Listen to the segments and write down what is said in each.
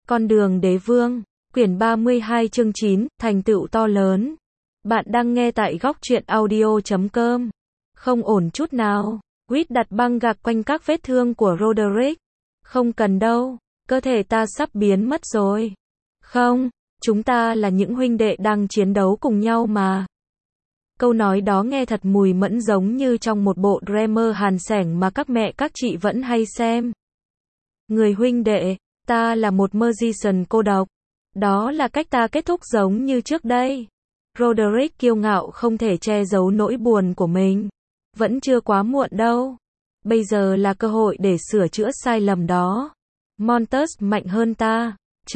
Con đường đế vương, quyển 32 chương 9, thành tựu to lớn. Bạn đang nghe tại góc truyện audio.com. Không ổn chút nào. Reed đặt băng gạc quanh các vết thương của Roderick. Không cần đâu, cơ thể ta sắp biến mất rồi. Không, chúng ta là những huynh đệ đang chiến đấu cùng nhau mà. Câu nói đó nghe thật mùi mẫn giống như trong một bộ drama hàn sẻng mà các mẹ các chị vẫn hay xem. Người huynh đệ, ta là một musician cô độc. Đó là cách ta kết thúc giống như trước đây. Roderick kiêu ngạo không thể che giấu nỗi buồn của mình. Vẫn chưa quá muộn đâu. Bây giờ là cơ hội để sửa chữa sai lầm đó. Montus mạnh hơn ta.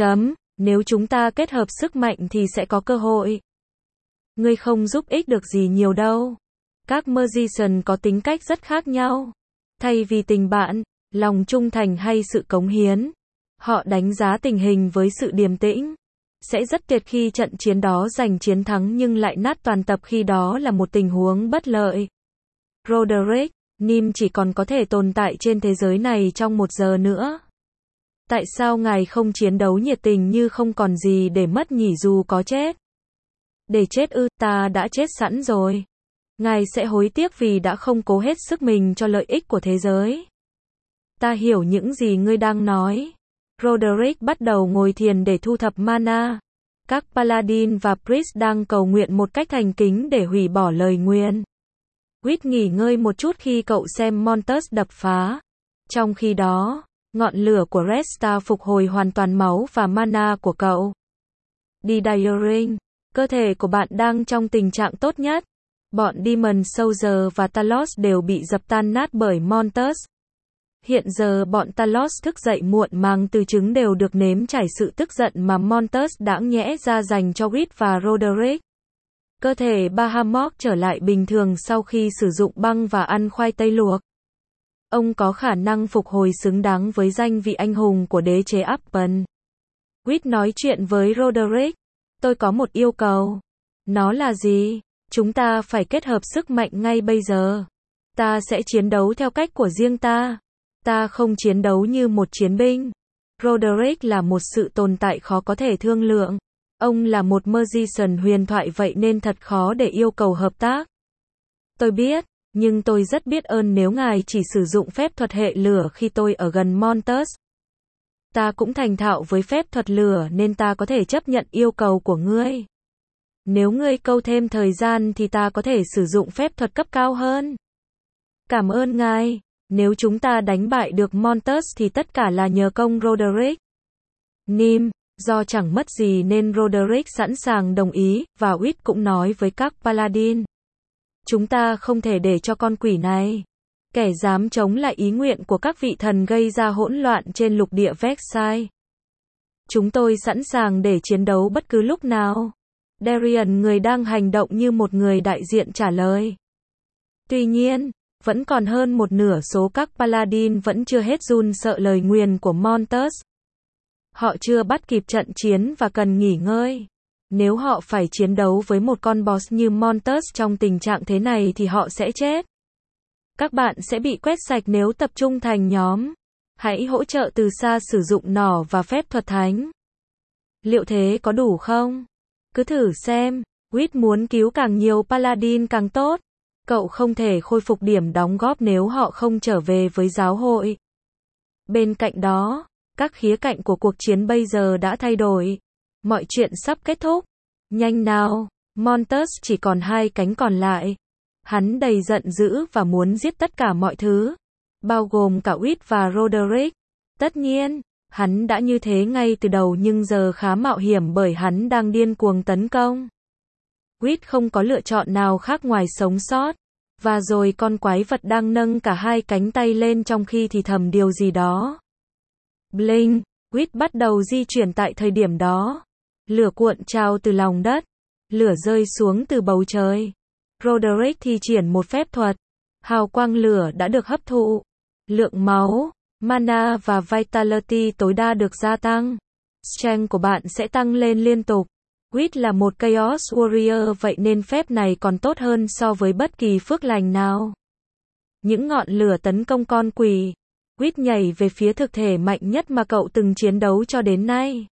Nếu chúng ta kết hợp sức mạnh thì sẽ có cơ hội. Ngươi không giúp ích được gì nhiều đâu. Các musician có tính cách rất khác nhau. Thay vì tình bạn, lòng trung thành hay sự cống hiến, họ đánh giá tình hình với sự điềm tĩnh. Sẽ rất tuyệt khi trận chiến đó giành chiến thắng nhưng lại nát toàn tập khi đó là một tình huống bất lợi. Roderick, Nim chỉ còn có thể tồn tại trên thế giới này trong 1 giờ nữa. Tại sao ngài không chiến đấu nhiệt tình như không còn gì để mất nhỉ dù có chết? Để chết ư, ta đã chết sẵn rồi. Ngài sẽ hối tiếc vì đã không cố hết sức mình cho lợi ích của thế giới. Ta hiểu những gì ngươi đang nói. Roderick bắt đầu ngồi thiền để thu thập mana. Các paladin và priest đang cầu nguyện một cách thành kính để hủy bỏ lời nguyền. Reed nghỉ ngơi một chút khi cậu xem Montus đập phá. Trong khi đó, ngọn lửa của Red Star phục hồi hoàn toàn máu và mana của cậu. Didaring, cơ thể của bạn đang trong tình trạng tốt nhất. Bọn Demon Soldier và Talos đều bị dập tan nát bởi Montus. Hiện giờ bọn Talos thức dậy muộn màng từ trứng đều được nếm trải sự tức giận mà Montus đã nhẽ ra dành cho Reed và Roderick. Cơ thể Bahamut trở lại bình thường sau khi sử dụng băng và ăn khoai tây luộc. Ông có khả năng phục hồi xứng đáng với danh vị anh hùng của đế chế Appen. Reed nói chuyện với Roderick. Tôi có một yêu cầu. Nó là gì? Chúng ta phải kết hợp sức mạnh ngay bây giờ. Ta sẽ chiến đấu theo cách của riêng ta. Ta không chiến đấu như một chiến binh. Roderick là một sự tồn tại khó có thể thương lượng. Ông là một musician huyền thoại vậy nên thật khó để yêu cầu hợp tác. Tôi biết, nhưng tôi rất biết ơn nếu ngài chỉ sử dụng phép thuật hệ lửa khi tôi ở gần Montus. Ta cũng thành thạo với phép thuật lửa nên ta có thể chấp nhận yêu cầu của ngươi. Nếu ngươi câu thêm thời gian thì ta có thể sử dụng phép thuật cấp cao hơn. Cảm ơn ngài. Nếu chúng ta đánh bại được Montus thì tất cả là nhờ công Roderick. Nim, do chẳng mất gì nên Roderick sẵn sàng đồng ý, và Reed cũng nói với các paladin. Chúng ta không thể để cho con quỷ này, kẻ dám chống lại ý nguyện của các vị thần gây ra hỗn loạn trên lục địa Vexai. Chúng tôi sẵn sàng để chiến đấu bất cứ lúc nào. Darian, người đang hành động như một người đại diện trả lời. Tuy nhiên, vẫn còn hơn một nửa số các paladin vẫn chưa hết run sợ lời nguyền của Montus. Họ chưa bắt kịp trận chiến và cần nghỉ ngơi. Nếu họ phải chiến đấu với một con boss như Montus trong tình trạng thế này thì họ sẽ chết. Các bạn sẽ bị quét sạch nếu tập trung thành nhóm. Hãy hỗ trợ từ xa sử dụng nỏ và phép thuật thánh. Liệu thế có đủ không? Cứ thử xem. Reed muốn cứu càng nhiều paladin càng tốt. Cậu không thể khôi phục điểm đóng góp nếu họ không trở về với giáo hội. Bên cạnh đó, các khía cạnh của cuộc chiến bây giờ đã thay đổi. Mọi chuyện sắp kết thúc. Nhanh nào, Montus chỉ còn 2 cánh còn lại. Hắn đầy giận dữ và muốn giết tất cả mọi thứ, bao gồm cả Reed và Roderick. Tất nhiên, hắn đã như thế ngay từ đầu nhưng giờ khá mạo hiểm bởi hắn đang điên cuồng tấn công. Reed không có lựa chọn nào khác ngoài sống sót. Và rồi con quái vật đang nâng cả 2 cánh tay lên trong khi thì thầm điều gì đó. Bling, Reed bắt đầu di chuyển tại thời điểm đó. Lửa cuộn trào từ lòng đất. Lửa rơi xuống từ bầu trời. Roderick thi triển một phép thuật. Hào quang lửa đã được hấp thụ. Lượng máu, mana và vitality tối đa được gia tăng. Strength của bạn sẽ tăng lên liên tục. Reed là một Chaos Warrior vậy nên phép này còn tốt hơn so với bất kỳ phước lành nào. Những ngọn lửa tấn công con quỷ. Quýt nhảy về phía thực thể mạnh nhất mà cậu từng chiến đấu cho đến nay.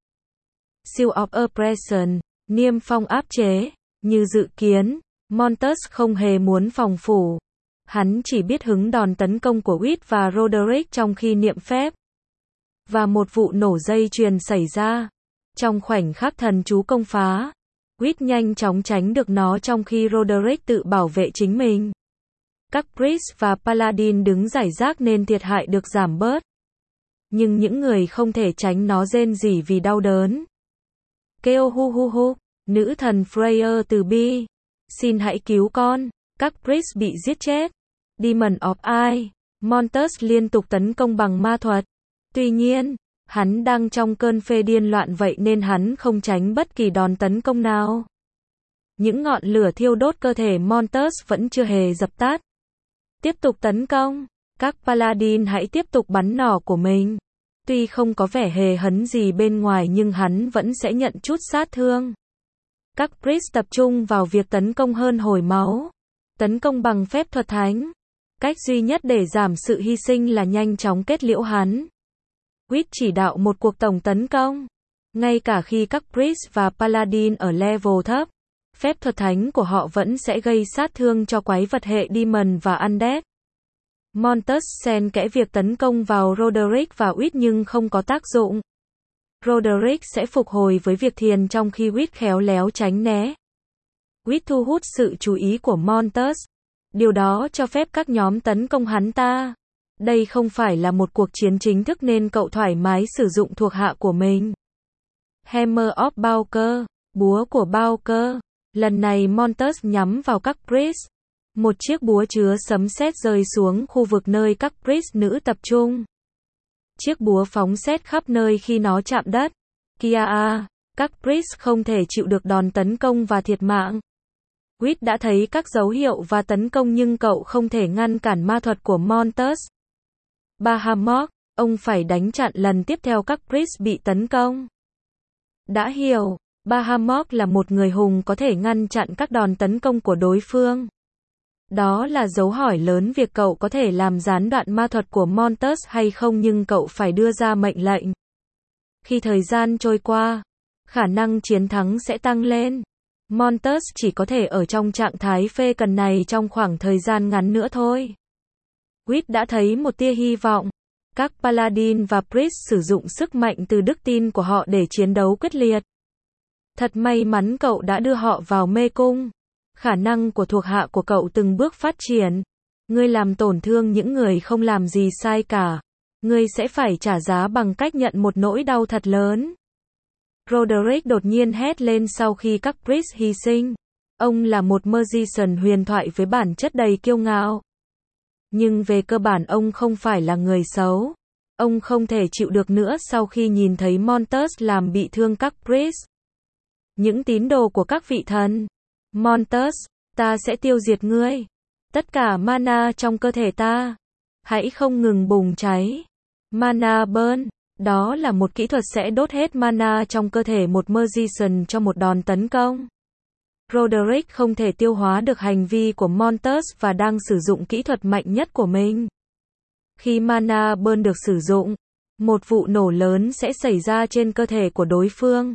Seal of Oppression, niêm phong áp chế. Như dự kiến, Montus không hề muốn phòng thủ. Hắn chỉ biết hứng đòn tấn công của Quýt và Roderick trong khi niệm phép. Và một vụ nổ dây chuyền xảy ra. Trong khoảnh khắc thần chú công phá, Quýt nhanh chóng tránh được nó trong khi Roderick tự bảo vệ chính mình. Các Priest và Paladin đứng rải rác nên thiệt hại được giảm bớt. Nhưng những người không thể tránh nó rên rỉ vì đau đớn. Kêu hu hu hu, nữ thần Freya từ bi. Xin hãy cứu con. Các Priest bị giết chết. Demon of Eye. Montus liên tục tấn công bằng ma thuật. Tuy nhiên, hắn đang trong cơn phê điên loạn vậy nên hắn không tránh bất kỳ đòn tấn công nào. Những ngọn lửa thiêu đốt cơ thể Montus vẫn chưa hề dập tắt. Tiếp tục tấn công. Các Paladin hãy tiếp tục bắn nỏ của mình. Tuy không có vẻ hề hấn gì bên ngoài nhưng hắn vẫn sẽ nhận chút sát thương. Các Priest tập trung vào việc tấn công hơn hồi máu. Tấn công bằng phép thuật thánh. Cách duy nhất để giảm sự hy sinh là nhanh chóng kết liễu hắn. Quýt chỉ đạo một cuộc tổng tấn công. Ngay cả khi các Priest và Paladin ở level thấp, phép thuật thánh của họ vẫn sẽ gây sát thương cho quái vật hệ Demon và Undead. Montus xen kẽ việc tấn công vào Roderick và Quýt nhưng không có tác dụng. Roderick sẽ phục hồi với việc thiền trong khi Quýt khéo léo tránh né. Quýt thu hút sự chú ý của Montus. Điều đó cho phép các nhóm tấn công hắn ta. Đây không phải là một cuộc chiến chính thức nên cậu thoải mái sử dụng thuộc hạ của mình. Hammer of Bowker, búa của Bowker. Lần này Montus nhắm vào các Priest. Một chiếc búa chứa sấm sét rơi xuống khu vực nơi các Priest nữ tập trung. Chiếc búa phóng sét khắp nơi khi nó chạm đất. Kia, các Priest không thể chịu được đòn tấn công và thiệt mạng. Quýt đã thấy các dấu hiệu và tấn công nhưng cậu không thể ngăn cản ma thuật của Montus. Bahamut, ông phải đánh chặn lần tiếp theo các Priest bị tấn công. Đã hiểu, Bahamut là một người hùng có thể ngăn chặn các đòn tấn công của đối phương. Đó là dấu hỏi lớn việc cậu có thể làm gián đoạn ma thuật của Montus hay không nhưng cậu phải đưa ra mệnh lệnh. Khi thời gian trôi qua, khả năng chiến thắng sẽ tăng lên. Montus chỉ có thể ở trong trạng thái phê cần này trong khoảng thời gian ngắn nữa thôi. Quýt đã thấy một tia hy vọng. Các Paladin và Priest sử dụng sức mạnh từ đức tin của họ để chiến đấu quyết liệt. Thật may mắn cậu đã đưa họ vào mê cung. Khả năng của thuộc hạ của cậu từng bước phát triển. Ngươi làm tổn thương những người không làm gì sai cả. Ngươi sẽ phải trả giá bằng cách nhận một nỗi đau thật lớn. Roderick đột nhiên hét lên sau khi các Priest hy sinh. Ông là một magician huyền thoại với bản chất đầy kiêu ngạo. Nhưng về cơ bản ông không phải là người xấu. Ông không thể chịu được nữa sau khi nhìn thấy Montus làm bị thương các Priest. Những tín đồ của các vị thần. Montus, ta sẽ tiêu diệt ngươi. Tất cả mana trong cơ thể ta. Hãy không ngừng bùng cháy. Mana burn. Đó là một kỹ thuật sẽ đốt hết mana trong cơ thể một magician cho một đòn tấn công. Roderick không thể tiêu hóa được hành vi của Montus và đang sử dụng kỹ thuật mạnh nhất của mình. Khi mana burn được sử dụng, một vụ nổ lớn sẽ xảy ra trên cơ thể của đối phương.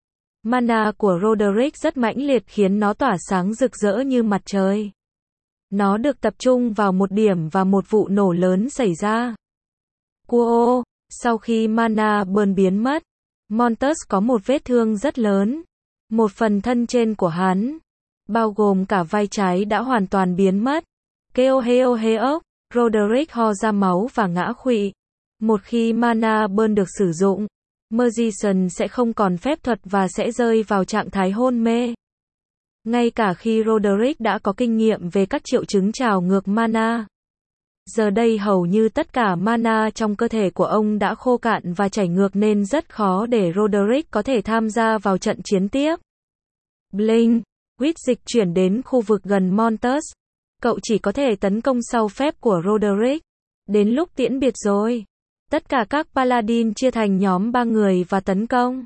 Mana của Roderick rất mãnh liệt khiến nó tỏa sáng rực rỡ như mặt trời. Nó được tập trung vào một điểm và một vụ nổ lớn xảy ra. Quo, sau khi mana burn biến mất, Montus có một vết thương rất lớn. Một phần thân trên của hắn, bao gồm cả vai trái đã hoàn toàn biến mất. Kêu heo heo, Roderick ho ra máu và ngã khuỵu. Một khi mana burn được sử dụng, magician sẽ không còn phép thuật và sẽ rơi vào trạng thái hôn mê. Ngay cả khi Roderick đã có kinh nghiệm về các triệu chứng trào ngược mana. Giờ đây hầu như tất cả mana trong cơ thể của ông đã khô cạn và chảy ngược nên rất khó để Roderick có thể tham gia vào trận chiến tiếp. Blink, Quýt dịch chuyển đến khu vực gần Montus. Cậu chỉ có thể tấn công sau phép của Roderick. Đến lúc tiễn biệt rồi. Tất cả các Paladin chia thành nhóm 3 người và tấn công.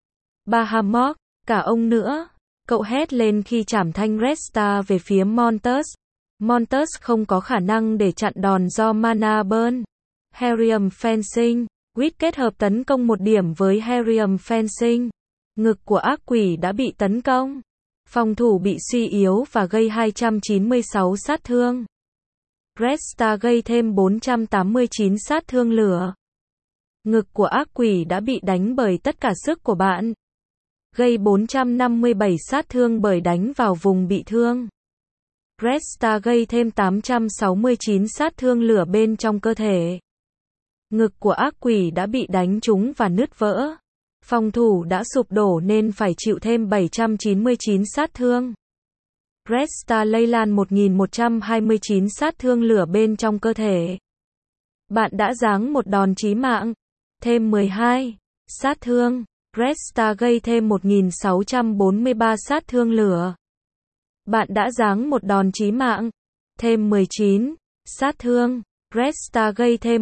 Bahamut, cả ông nữa. Cậu hét lên khi chảm thanh Red Star về phía Montus. Montus không có khả năng để chặn đòn do mana burn. Herium Fencing. Quýt kết hợp tấn công 1 điểm với Herium Fencing. Ngực của ác quỷ đã bị tấn công. Phòng thủ bị suy yếu và gây 296 sát thương. Red Star gây thêm 489 sát thương lửa. Ngực của ác quỷ đã bị đánh bởi tất cả sức của bạn. Gây 457 sát thương bởi đánh vào vùng bị thương. Red Star gây thêm 869 sát thương lửa bên trong cơ thể. Ngực của ác quỷ đã bị đánh trúng và nứt vỡ. Phòng thủ đã sụp đổ nên phải chịu thêm 799 sát thương. Red Star lây lan 1129 sát thương lửa bên trong cơ thể. Bạn đã giáng một đòn chí mạng. Thêm 12 sát thương. Red Star gây thêm 1643 sát thương lửa. Bạn đã giáng một đòn chí mạng. Thêm 19 sát thương. Red Star gây thêm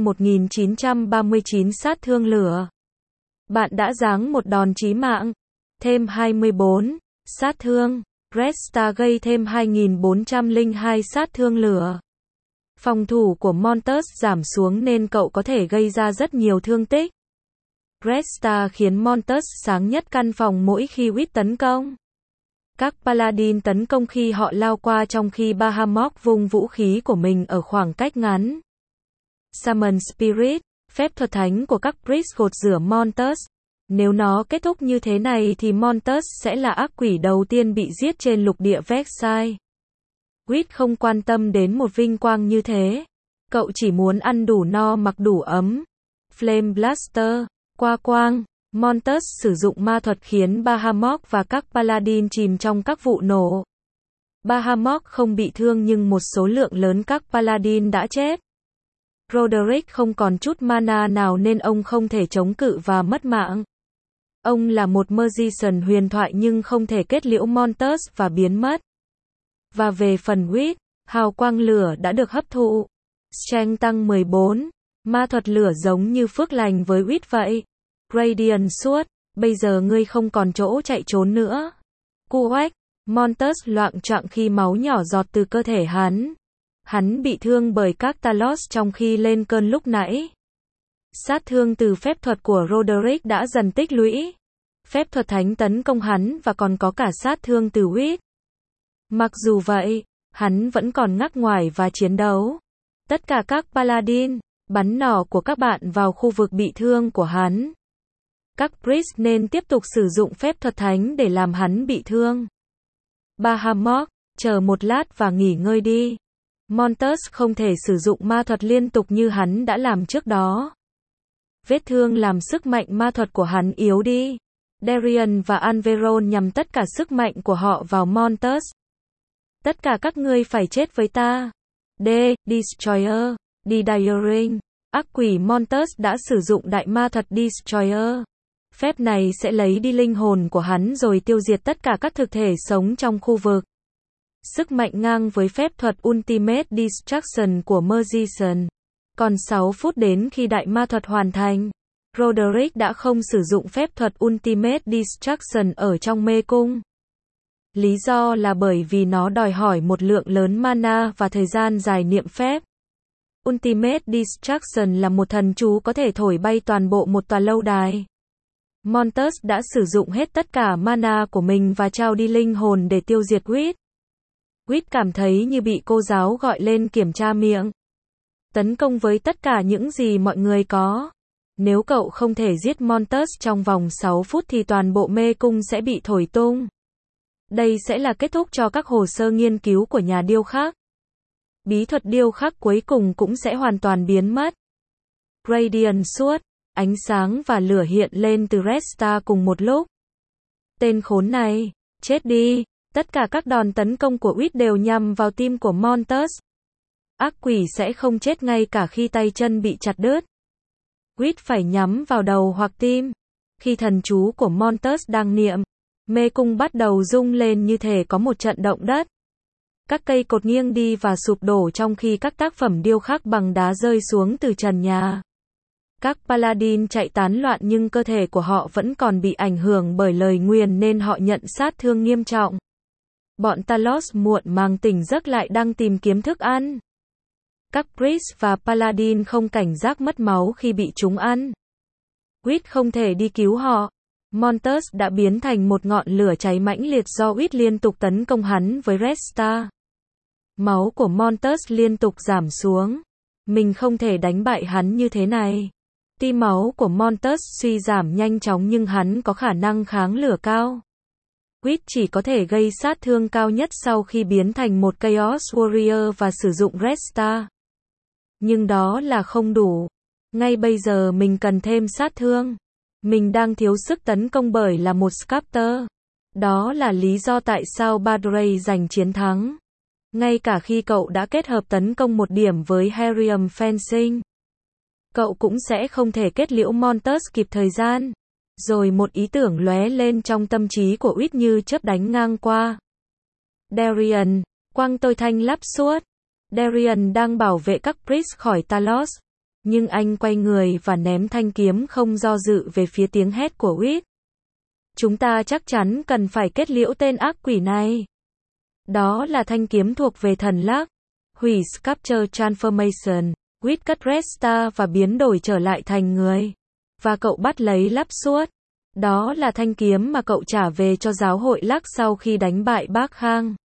1939 sát thương lửa. Bạn đã giáng một đòn chí mạng. Thêm 24 sát thương. Red Star gây thêm 2402 sát thương lửa. Phòng thủ của Monsters giảm xuống nên cậu có thể gây ra rất nhiều thương tích. Red Star khiến Monsters sáng nhất căn phòng mỗi khi Wit tấn công. Các Paladin tấn công khi họ lao qua trong khi Bahamut vung vũ khí của mình ở khoảng cách ngắn. Summon Spirit, phép thuật thánh của các Priest gột rửa Monsters. Nếu nó kết thúc như thế này thì Monsters sẽ là ác quỷ đầu tiên bị giết trên lục địa Vexai. Wit không quan tâm đến một vinh quang như thế. Cậu chỉ muốn ăn đủ no mặc đủ ấm. Flame Blaster, qua quang. Monsters sử dụng ma thuật khiến Bahamut và các Paladin chìm trong các vụ nổ. Bahamut không bị thương nhưng một số lượng lớn các Paladin đã chết. Roderick không còn chút mana nào nên ông không thể chống cự và mất mạng. Ông là một magician huyền thoại nhưng không thể kết liễu Monsters và biến mất. Và về phần Wit, hào quang lửa đã được hấp thụ. Strength tăng 14. Ma thuật lửa giống như phước lành với Wit vậy. Radiant Sword, bây giờ ngươi không còn chỗ chạy trốn nữa. Cuoach, Monsters loạng choạng khi máu nhỏ giọt từ cơ thể hắn. Hắn bị thương bởi các Talos trong khi lên cơn lúc nãy. Sát thương từ phép thuật của Roderick đã dần tích lũy. Phép thuật thánh tấn công hắn và còn có cả sát thương từ Wit. Mặc dù vậy, hắn vẫn còn ngắc ngoải và chiến đấu. Tất cả các Paladin, bắn nỏ của các bạn vào khu vực bị thương của hắn. Các Priest nên tiếp tục sử dụng phép thuật thánh để làm hắn bị thương. Bahamut, chờ một lát và nghỉ ngơi đi. Monsters không thể sử dụng ma thuật liên tục như hắn đã làm trước đó. Vết thương làm sức mạnh ma thuật của hắn yếu đi. Darian và Anveron nhằm tất cả sức mạnh của họ vào Monsters. Tất cả các ngươi phải chết với ta. Destroyer, Diring. Ác quỷ Monsters đã sử dụng đại ma thuật Destroyer. Phép này sẽ lấy đi linh hồn của hắn rồi tiêu diệt tất cả các thực thể sống trong khu vực. Sức mạnh ngang với phép thuật Ultimate Destruction của Magician. Còn 6 phút đến khi đại ma thuật hoàn thành. Roderick đã không sử dụng phép thuật Ultimate Destruction ở trong mê cung. Lý do là bởi vì nó đòi hỏi một lượng lớn mana và thời gian dài niệm phép. Ultimate Destruction là một thần chú có thể thổi bay toàn bộ một tòa lâu đài. Monsters đã sử dụng hết tất cả mana của mình và trao đi linh hồn để tiêu diệt Wit. Wit cảm thấy như bị cô giáo gọi lên kiểm tra miệng. Tấn công với tất cả những gì mọi người có. Nếu cậu không thể giết Monsters trong vòng 6 phút thì toàn bộ mê cung sẽ bị thổi tung. Đây sẽ là kết thúc cho các hồ sơ nghiên cứu của nhà điêu khắc. Bí thuật điêu khắc cuối cùng cũng sẽ hoàn toàn biến mất. Radiant Sword, ánh sáng và lửa hiện lên từ Red Star cùng một lúc. Tên khốn này, chết đi. Tất cả các đòn tấn công của Wit đều nhằm vào tim của Monsters. Ác quỷ sẽ không chết ngay cả khi tay chân bị chặt đứt. Wit phải nhắm vào đầu hoặc tim. Khi thần chú của Monsters đang niệm, mê cung bắt đầu rung lên như thể có một trận động đất. Các cây cột nghiêng đi và sụp đổ trong khi các tác phẩm điêu khắc bằng đá rơi xuống từ trần nhà. Các Paladin chạy tán loạn nhưng cơ thể của họ vẫn còn bị ảnh hưởng bởi lời nguyền nên họ nhận sát thương nghiêm trọng. Bọn Talos muộn màng tỉnh giấc lại đang tìm kiếm thức ăn. Các Priest và Paladin không cảnh giác mất máu khi bị chúng ăn. Wit không thể đi cứu họ. Montus đã biến thành một ngọn lửa cháy mãnh liệt do Wit liên tục tấn công hắn với Red Star. Máu của Montus liên tục giảm xuống. Mình không thể đánh bại hắn như thế này. Tuy máu của Montus suy giảm nhanh chóng nhưng hắn có khả năng kháng lửa cao. Wit chỉ có thể gây sát thương cao nhất sau khi biến thành một Chaos Warrior và sử dụng Red Star. Nhưng đó là không đủ. Ngay bây giờ mình cần thêm sát thương. Mình đang thiếu sức tấn công bởi là một Sculptor. Đó là lý do tại sao Badrey giành chiến thắng. Ngay cả khi cậu đã kết hợp tấn công một điểm với Herium Fencing, cậu cũng sẽ không thể kết liễu Montus kịp thời gian. Rồi một ý tưởng lóe lên trong tâm trí của Wit như chớp đánh ngang qua. Darian, quăng tôi thanh lắp suốt. Darian đang bảo vệ các Priest khỏi Talos. Nhưng anh quay người và ném thanh kiếm không do dự về phía tiếng hét của Wit. Chúng ta chắc chắn cần phải kết liễu tên ác quỷ này. Đó là thanh kiếm thuộc về thần Lắc. Hủy Sculpture Transformation. Wit cất Red Star và biến đổi trở lại thành người. Và cậu bắt lấy lắp suốt. Đó là thanh kiếm mà cậu trả về cho giáo hội Lắc sau khi đánh bại Bác Khang.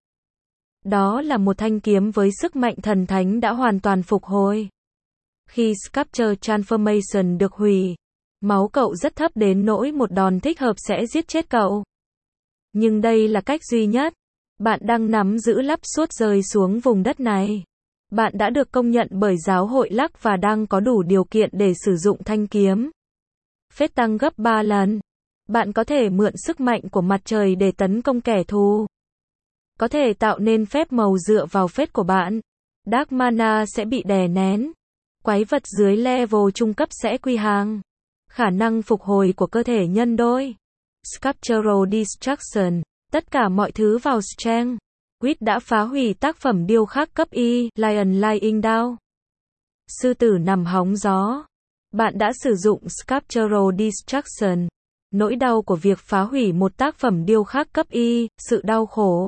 Đó là một thanh kiếm với sức mạnh thần thánh đã hoàn toàn phục hồi. Khi Sculpture Transformation được hủy, máu cậu rất thấp đến nỗi một đòn thích hợp sẽ giết chết cậu. Nhưng đây là cách duy nhất. Bạn đang nắm giữ lắp suốt rơi xuống vùng đất này. Bạn đã được công nhận bởi giáo hội Lắc và đang có đủ điều kiện để sử dụng thanh kiếm. Phép tăng gấp 3 lần. Bạn có thể mượn sức mạnh của mặt trời để tấn công kẻ thù. Có thể tạo nên phép màu dựa vào phép của bạn. Dark Mana sẽ bị đè nén. Quái vật dưới level trung cấp sẽ quy hàng. Khả năng phục hồi của cơ thể nhân đôi. Sculptural Destruction. Tất cả mọi thứ vào Strength. Wit đã phá hủy tác phẩm điêu khắc cấp Y, Lion Lying Down. Sư tử nằm hóng gió. Bạn đã sử dụng Sculptural Destruction. Nỗi đau của việc phá hủy một tác phẩm điêu khắc cấp Y, sự đau khổ.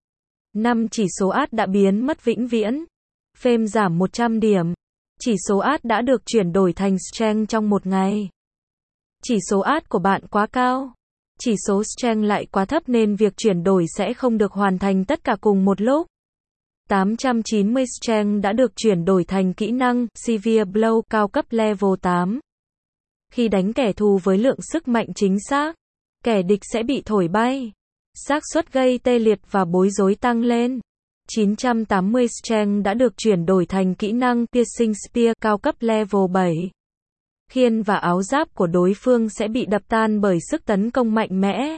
5 chỉ số át đã biến mất vĩnh viễn. Fame giảm 100 điểm. Chỉ số át đã được chuyển đổi thành Strength trong một ngày. Chỉ số át của bạn quá cao. Chỉ số Strength lại quá thấp nên việc chuyển đổi sẽ không được hoàn thành tất cả cùng một lúc. 890 Strength đã được chuyển đổi thành kỹ năng Severe Blow cao cấp level 8. Khi đánh kẻ thù với lượng sức mạnh chính xác, kẻ địch sẽ bị thổi bay. Xác suất gây tê liệt và bối rối tăng lên. 980 Strength đã được chuyển đổi thành kỹ năng Piercing Spear cao cấp level 7. Khiên và áo giáp của đối phương sẽ bị đập tan bởi sức tấn công mạnh mẽ.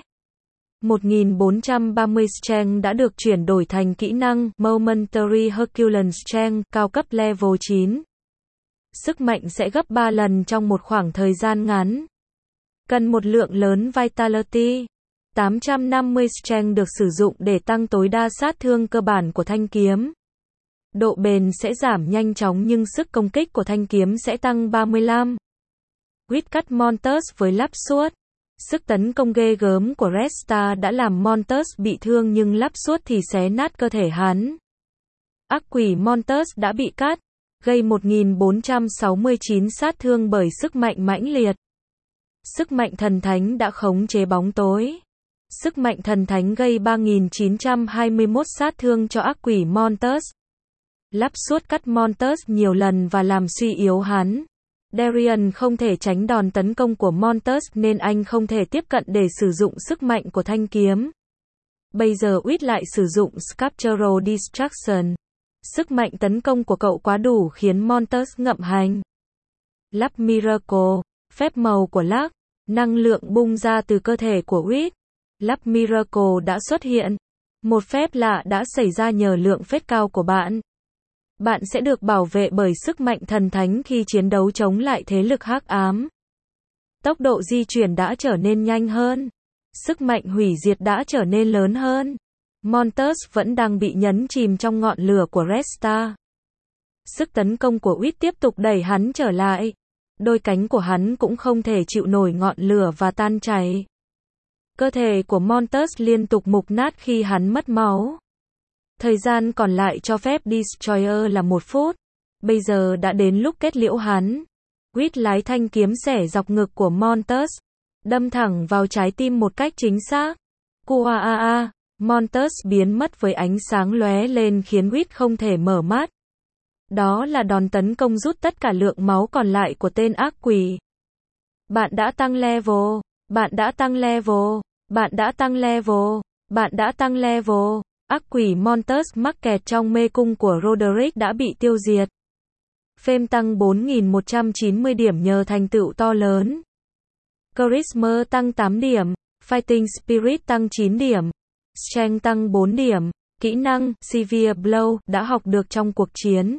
1430 Strength đã được chuyển đổi thành kỹ năng Momentary Herculean Strength cao cấp level 9. Sức mạnh sẽ gấp 3 lần trong một khoảng thời gian ngắn. Cần một lượng lớn Vitality. 850 Strength được sử dụng để tăng tối đa sát thương cơ bản của thanh kiếm. Độ bền sẽ giảm nhanh chóng nhưng sức công kích của thanh kiếm sẽ tăng 35. Wit cắt Montus với lắp suốt. Sức tấn công ghê gớm của Red Star đã làm Montus bị thương nhưng lắp suốt thì xé nát cơ thể hắn. Ác quỷ Montus đã bị cắt, gây 1469 sát thương bởi sức mạnh mãnh liệt. Sức mạnh thần thánh đã khống chế bóng tối. Sức mạnh thần thánh gây 3921 sát thương cho ác quỷ Montus. Lắp suốt cắt Montus nhiều lần và làm suy yếu hắn. Darian không thể tránh đòn tấn công của Montus nên anh không thể tiếp cận để sử dụng sức mạnh của thanh kiếm. Bây giờ Wit lại sử dụng Sculptural Destruction. Sức mạnh tấn công của cậu quá đủ khiến Montus ngậm hành. Lắp Miracle, phép màu của Lắc, năng lượng bung ra từ cơ thể của Wit. Lắp Miracle đã xuất hiện. Một phép lạ đã xảy ra nhờ lượng phép cao của bạn. Bạn sẽ được bảo vệ bởi sức mạnh thần thánh khi chiến đấu chống lại thế lực hắc ám. Tốc độ di chuyển đã trở nên nhanh hơn. Sức mạnh hủy diệt đã trở nên lớn hơn. Montus vẫn đang bị nhấn chìm trong ngọn lửa của Red Star. Sức tấn công của Wit tiếp tục đẩy hắn trở lại. Đôi cánh của hắn cũng không thể chịu nổi ngọn lửa và tan chảy. Cơ thể của Montus liên tục mục nát khi hắn mất máu. Thời gian còn lại cho phép Destroyer là 1 phút. bây giờ đã đến lúc kết liễu hắn. Quýt lái thanh kiếm xẻ dọc ngực của Montus, đâm thẳng vào trái tim một cách chính xác. Kuaa, Montus biến mất với ánh sáng lóe lên khiến Quýt không thể mở mắt. Đó là đòn tấn công rút tất cả lượng máu còn lại của tên ác quỷ. Bạn đã tăng level, bạn đã tăng level, bạn đã tăng level, bạn đã tăng level. Ác quỷ Montus mắc kẹt trong mê cung của Roderick đã bị tiêu diệt. Fame tăng 4.190 điểm nhờ thành tựu to lớn. Charisma tăng 8 điểm, Fighting Spirit tăng 9 điểm, Strength tăng 4 điểm, kỹ năng Severe Blow đã học được trong cuộc chiến.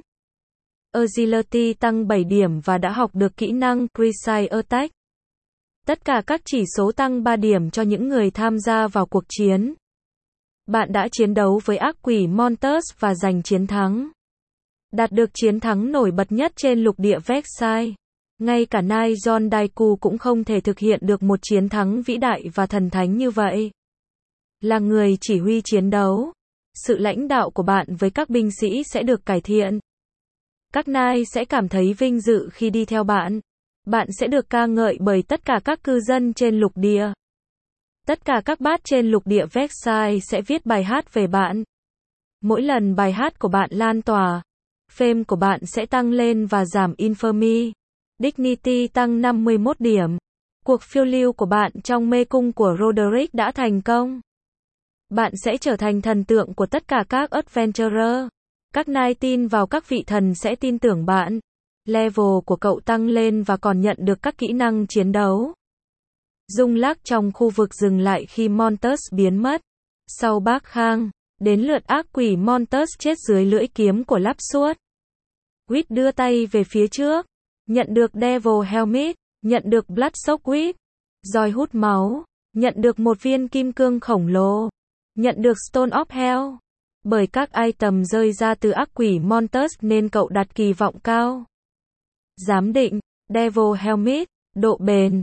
Agility tăng 7 điểm và đã học được kỹ năng Precise Attack. Tất cả các chỉ số tăng 3 điểm cho những người tham gia vào cuộc chiến. Bạn đã chiến đấu với ác quỷ Montus và giành chiến thắng. Đạt được chiến thắng nổi bật nhất trên lục địa Vexai. Ngay cả Nai John Daiku cũng không thể thực hiện được một chiến thắng vĩ đại và thần thánh như vậy. Là người chỉ huy chiến đấu, sự lãnh đạo của bạn với các binh sĩ sẽ được cải thiện. Các Nai sẽ cảm thấy vinh dự khi đi theo bạn. Bạn sẽ được ca ngợi bởi tất cả các cư dân trên lục địa. Tất cả các bát trên lục địa Vexai sẽ viết bài hát về bạn. Mỗi lần bài hát của bạn lan tỏa, fame của bạn sẽ tăng lên và giảm infamy. Dignity tăng 51 điểm. Cuộc phiêu lưu của bạn trong mê cung của Roderick đã thành công. Bạn sẽ trở thành thần tượng của tất cả các adventurer. Các Knight tin vào các vị thần sẽ tin tưởng bạn. Level của cậu tăng lên và còn nhận được các kỹ năng chiến đấu. Rung lắc trong khu vực dừng lại khi Montus biến mất. Sau Bác Khang, đến lượt ác quỷ Montus chết dưới lưỡi kiếm của Lắp Suốt. Quýt đưa tay về phía trước, nhận được Devil Helmet, nhận được Bloodsoaked Whip, roi hút máu, nhận được một viên kim cương khổng lồ, nhận được Stone of Hell. Bởi các item rơi ra từ ác quỷ Montus nên cậu đặt kỳ vọng cao. Giám định, Devil Helmet, độ bền,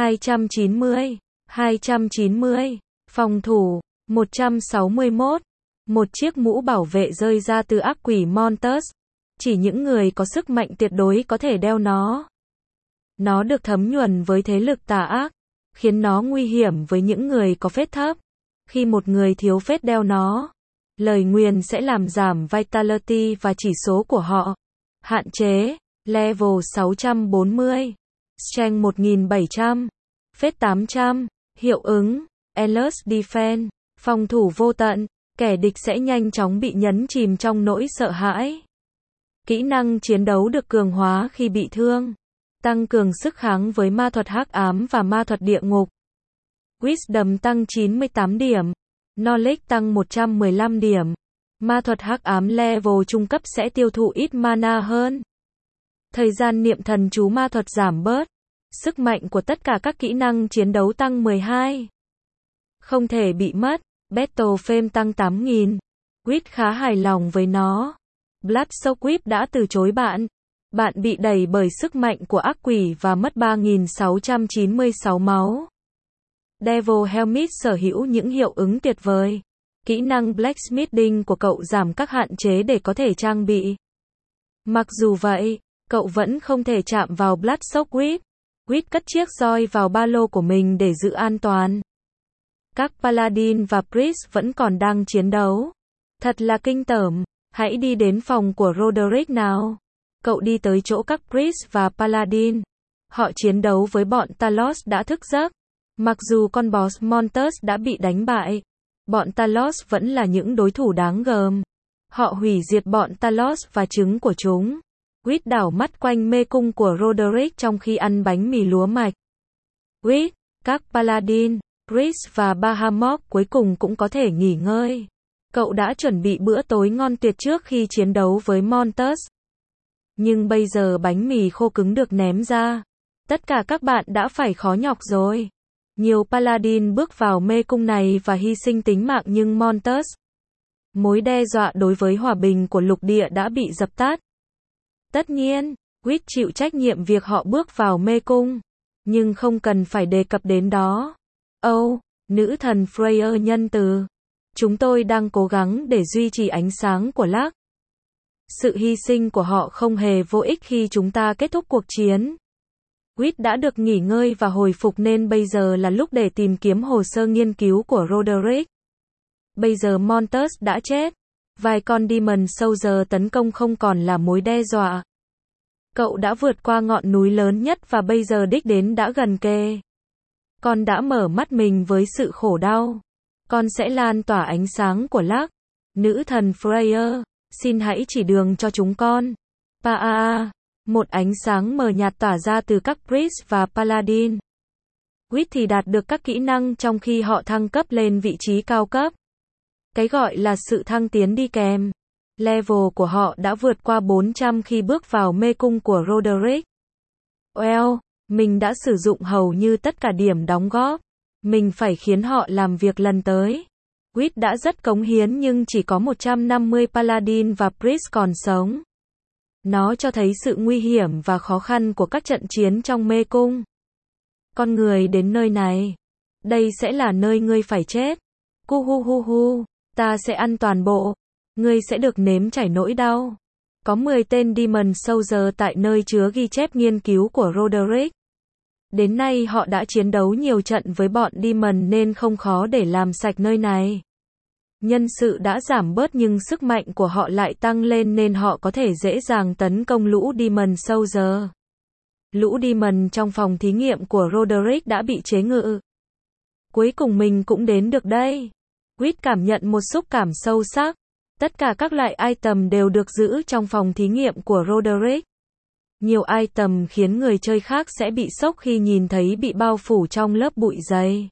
290, 290, phòng thủ, 161, một chiếc mũ bảo vệ rơi ra từ ác quỷ Montus. Chỉ những người có sức mạnh tuyệt đối có thể đeo nó. Nó được thấm nhuần với thế lực tà ác, khiến nó nguy hiểm với những người có phết thấp. Khi một người thiếu phết đeo nó, lời nguyền sẽ làm giảm vitality và chỉ số của họ. Hạn chế, level 640, strength 1700, phết 800, hiệu ứng, endless defense, phòng thủ vô tận, kẻ địch sẽ nhanh chóng bị nhấn chìm trong nỗi sợ hãi. Kỹ năng chiến đấu được cường hóa khi bị thương, tăng cường sức kháng với ma thuật hắc ám và ma thuật địa ngục. Wisdom tăng 98 điểm, Knowledge tăng 115 điểm. Ma thuật hắc ám level trung cấp sẽ tiêu thụ ít mana hơn. Thời gian niệm thần chú ma thuật giảm bớt. Sức mạnh của tất cả các kỹ năng chiến đấu tăng 12. Không thể bị mất. Battle Fame tăng 8.000. Quýt khá hài lòng với nó. Bloodsoaked Whip đã từ chối bạn. Bạn bị đẩy bởi sức mạnh của ác quỷ và mất 3.696 máu. Devil Helmet sở hữu những hiệu ứng tuyệt vời. Kỹ năng Blacksmithing của cậu giảm các hạn chế để có thể trang bị. Mặc dù vậy, cậu vẫn không thể chạm vào Bloodsoaked Whip. Quýt cất chiếc roi vào ba lô của mình để giữ an toàn. Các Paladin và Priest vẫn còn đang chiến đấu. Thật là kinh tởm. Hãy đi đến phòng của Roderick nào. Cậu đi tới chỗ các Priest và Paladin. Họ chiến đấu với bọn Talos đã thức giấc. Mặc dù con boss Montus đã bị đánh bại, bọn Talos vẫn là những đối thủ đáng gờm. Họ hủy diệt bọn Talos và trứng của chúng. Quýt đảo mắt quanh mê cung của Roderick trong khi ăn bánh mì lúa mạch. Quýt, các Paladin, Priest và Bahamut cuối cùng cũng có thể nghỉ ngơi. Cậu đã chuẩn bị bữa tối ngon tuyệt trước khi chiến đấu với Montus. Nhưng bây giờ bánh mì khô cứng được ném ra. Tất cả các bạn đã phải khó nhọc rồi. Nhiều Paladin bước vào mê cung này và hy sinh tính mạng nhưng Montus, mối đe dọa đối với hòa bình của lục địa đã bị dập tắt. Tất nhiên, Quýt chịu trách nhiệm việc họ bước vào mê cung. Nhưng không cần phải đề cập đến đó. Nữ thần Freya nhân từ. Chúng tôi đang cố gắng để duy trì ánh sáng của Lắc. Sự hy sinh của họ không hề vô ích khi chúng ta kết thúc cuộc chiến. Reed đã được nghỉ ngơi và hồi phục nên bây giờ là lúc để tìm kiếm hồ sơ nghiên cứu của Roderick. Bây giờ Montes đã chết. Vài con Demon Soldier tấn công không còn là mối đe dọa. Cậu đã vượt qua ngọn núi lớn nhất và bây giờ đích đến đã gần kề. Con đã mở mắt mình với sự khổ đau. Con sẽ lan tỏa ánh sáng của Lark. Nữ thần Freya, xin hãy chỉ đường cho chúng con. Pa. Một ánh sáng mờ nhạt tỏa ra từ các priest và paladin. Reed thì đạt được các kỹ năng trong khi họ thăng cấp lên vị trí cao cấp. Cái gọi là sự thăng tiến đi kèm. Level của họ đã vượt qua 400 khi bước vào mê cung của Roderick. Well, mình đã sử dụng hầu như tất cả điểm đóng góp. Mình phải khiến họ làm việc lần tới. Reed đã rất cống hiến nhưng chỉ có 150 paladin và priest còn sống. Nó cho thấy sự nguy hiểm và khó khăn của các trận chiến trong mê cung. Con người đến nơi này. Đây sẽ là nơi ngươi phải chết. Cuhuhuhu, ta sẽ ăn toàn bộ. Ngươi sẽ được nếm trải nỗi đau. Có 10 tên Demon Soldier tại nơi chứa ghi chép nghiên cứu của Roderick. Đến nay họ đã chiến đấu nhiều trận với bọn Demon nên không khó để làm sạch nơi này. Nhân sự đã giảm bớt nhưng sức mạnh của họ lại tăng lên nên họ có thể dễ dàng tấn công lũ Demon Soldier. Lũ Demon trong phòng thí nghiệm của Roderick đã bị chế ngự. Cuối cùng mình cũng đến được đây. Reed cảm nhận một xúc cảm sâu sắc. Tất cả các loại item đều được giữ trong phòng thí nghiệm của Roderick. Nhiều item khiến người chơi khác sẽ bị sốc khi nhìn thấy bị bao phủ trong lớp bụi dày.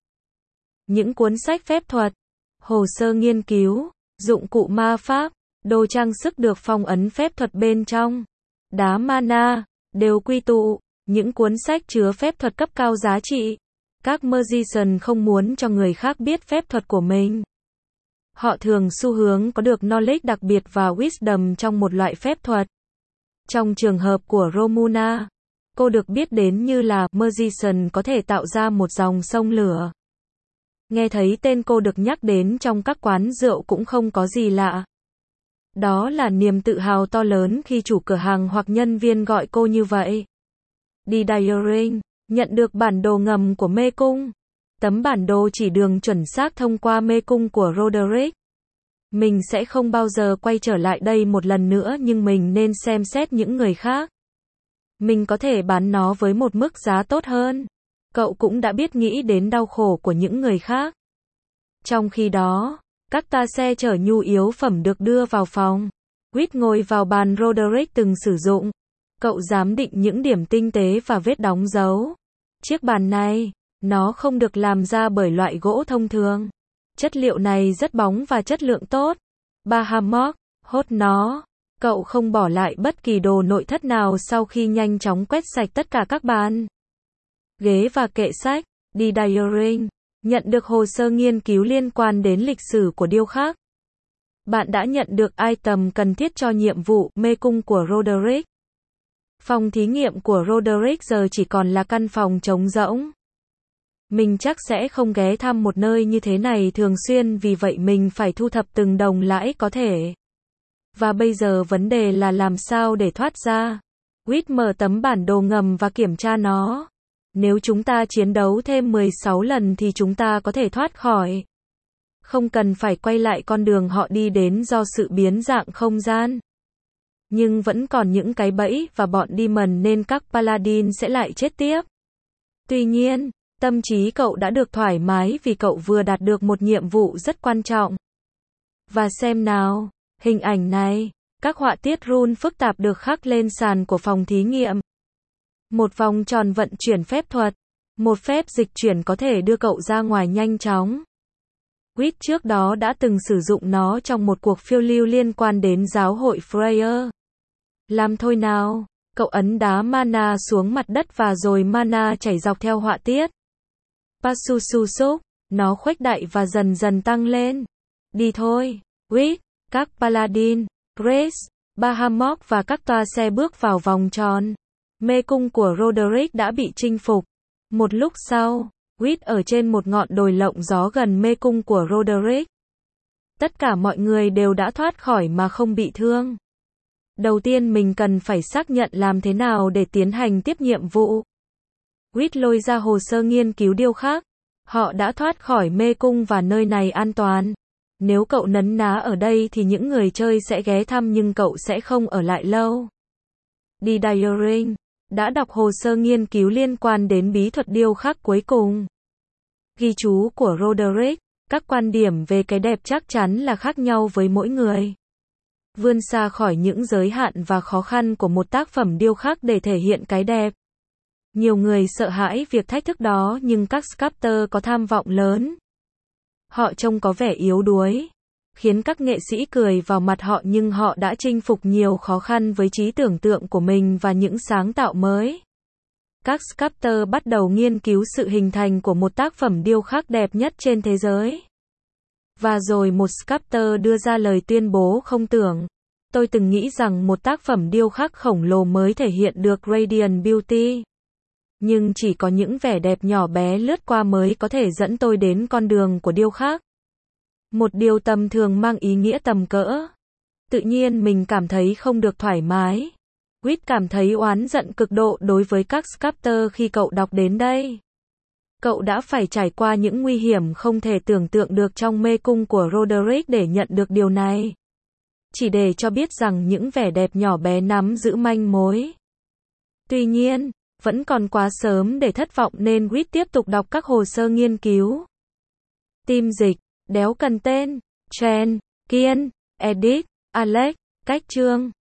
Những cuốn sách phép thuật, hồ sơ nghiên cứu, dụng cụ ma pháp, đồ trang sức được phong ấn phép thuật bên trong, đá mana, đều quy tụ, những cuốn sách chứa phép thuật cấp cao giá trị. Các magician không muốn cho người khác biết phép thuật của mình. Họ thường xu hướng có được knowledge đặc biệt và wisdom trong một loại phép thuật. Trong trường hợp của Romuna, cô được biết đến như là magician có thể tạo ra một dòng sông lửa. Nghe thấy tên cô được nhắc đến trong các quán rượu cũng không có gì lạ. Đó là niềm tự hào to lớn khi chủ cửa hàng hoặc nhân viên gọi cô như vậy. Đi Diaring, nhận được bản đồ ngầm của mê cung. Tấm bản đồ chỉ đường chuẩn xác thông qua mê cung của Roderick. Mình sẽ không bao giờ quay trở lại đây một lần nữa nhưng mình nên xem xét những người khác. Mình có thể bán nó với một mức giá tốt hơn. Cậu cũng đã biết nghĩ đến đau khổ của những người khác. Trong khi đó, các toa xe chở nhu yếu phẩm được đưa vào phòng. Reed ngồi vào bàn Roderick từng sử dụng. Cậu giám định những điểm tinh tế và vết đóng dấu. Chiếc bàn này, nó không được làm ra bởi loại gỗ thông thường. Chất liệu này rất bóng và chất lượng tốt. Bahamut, hốt nó. Cậu không bỏ lại bất kỳ đồ nội thất nào sau khi nhanh chóng quét sạch tất cả các bàn, ghế và kệ sách. Đi Diaring, nhận được hồ sơ nghiên cứu liên quan đến lịch sử của điêu khắc. Bạn đã nhận được item cần thiết cho nhiệm vụ mê cung của Roderick. Phòng thí nghiệm của Roderick giờ chỉ còn là căn phòng trống rỗng. Mình chắc sẽ không ghé thăm một nơi như thế này thường xuyên vì vậy mình phải thu thập từng đồng lãi có thể. Và bây giờ vấn đề là làm sao để thoát ra. Reed mở tấm bản đồ ngầm và kiểm tra nó. Nếu chúng ta chiến đấu thêm 16 lần thì chúng ta có thể thoát khỏi. Không cần phải quay lại con đường họ đi đến do sự biến dạng không gian. Nhưng vẫn còn những cái bẫy và bọn Demon nên các Paladin sẽ lại chết tiếp. Tuy nhiên, tâm trí cậu đã được thoải mái vì cậu vừa đạt được một nhiệm vụ rất quan trọng. Và xem nào, hình ảnh này, các họa tiết rune phức tạp được khắc lên sàn của phòng thí nghiệm. Một vòng tròn vận chuyển phép thuật, một phép dịch chuyển có thể đưa cậu ra ngoài nhanh chóng. Reed trước đó đã từng sử dụng nó trong một cuộc phiêu lưu liên quan đến giáo hội Freya. Làm thôi nào, cậu ấn đá mana xuống mặt đất và rồi mana chảy dọc theo họa tiết. Pasususuk, nó khuếch đại và dần dần tăng lên. Đi thôi, Reed, các Paladin, Grace, Bahamut và các toa xe bước vào vòng tròn. Mê cung của Roderick đã bị chinh phục. Một lúc sau, Reed ở trên một ngọn đồi lộng gió gần mê cung của Roderick. Tất cả mọi người đều đã thoát khỏi mà không bị thương. Đầu tiên mình cần phải xác nhận làm thế nào để tiến hành tiếp nhiệm vụ. Reed lôi ra hồ sơ nghiên cứu điêu khắc. Họ đã thoát khỏi mê cung và nơi này an toàn. Nếu cậu nấn ná ở đây thì những người chơi sẽ ghé thăm nhưng cậu sẽ không ở lại lâu. Đi Diaring đã đọc hồ sơ nghiên cứu liên quan đến bí thuật điêu khắc cuối cùng. Ghi chú của Roderick, các quan điểm về cái đẹp chắc chắn là khác nhau với mỗi người. Vươn xa khỏi những giới hạn và khó khăn của một tác phẩm điêu khắc để thể hiện cái đẹp. Nhiều người sợ hãi việc thách thức đó nhưng các sculptor có tham vọng lớn. Họ trông có vẻ yếu đuối, khiến các nghệ sĩ cười vào mặt họ nhưng họ đã chinh phục nhiều khó khăn với trí tưởng tượng của mình và những sáng tạo mới. Các sculptor bắt đầu nghiên cứu sự hình thành của một tác phẩm điêu khắc đẹp nhất trên thế giới. Và rồi một sculptor đưa ra lời tuyên bố không tưởng. Tôi từng nghĩ rằng một tác phẩm điêu khắc khổng lồ mới thể hiện được Radiant Beauty. Nhưng chỉ có những vẻ đẹp nhỏ bé lướt qua mới có thể dẫn tôi đến con đường của điêu khắc. Một điều tầm thường mang ý nghĩa tầm cỡ. Tự nhiên mình cảm thấy không được thoải mái. Reed cảm thấy oán giận cực độ đối với các sculptor khi cậu đọc đến đây. Cậu đã phải trải qua những nguy hiểm không thể tưởng tượng được trong mê cung của Roderick để nhận được điều này. Chỉ để cho biết rằng những vẻ đẹp nhỏ bé nắm giữ manh mối. Tuy nhiên, vẫn còn quá sớm để thất vọng nên Reed tiếp tục đọc các hồ sơ nghiên cứu. Tim dịch, đéo cần tên, Chen, Kiên, Edith, Alex, cách chương.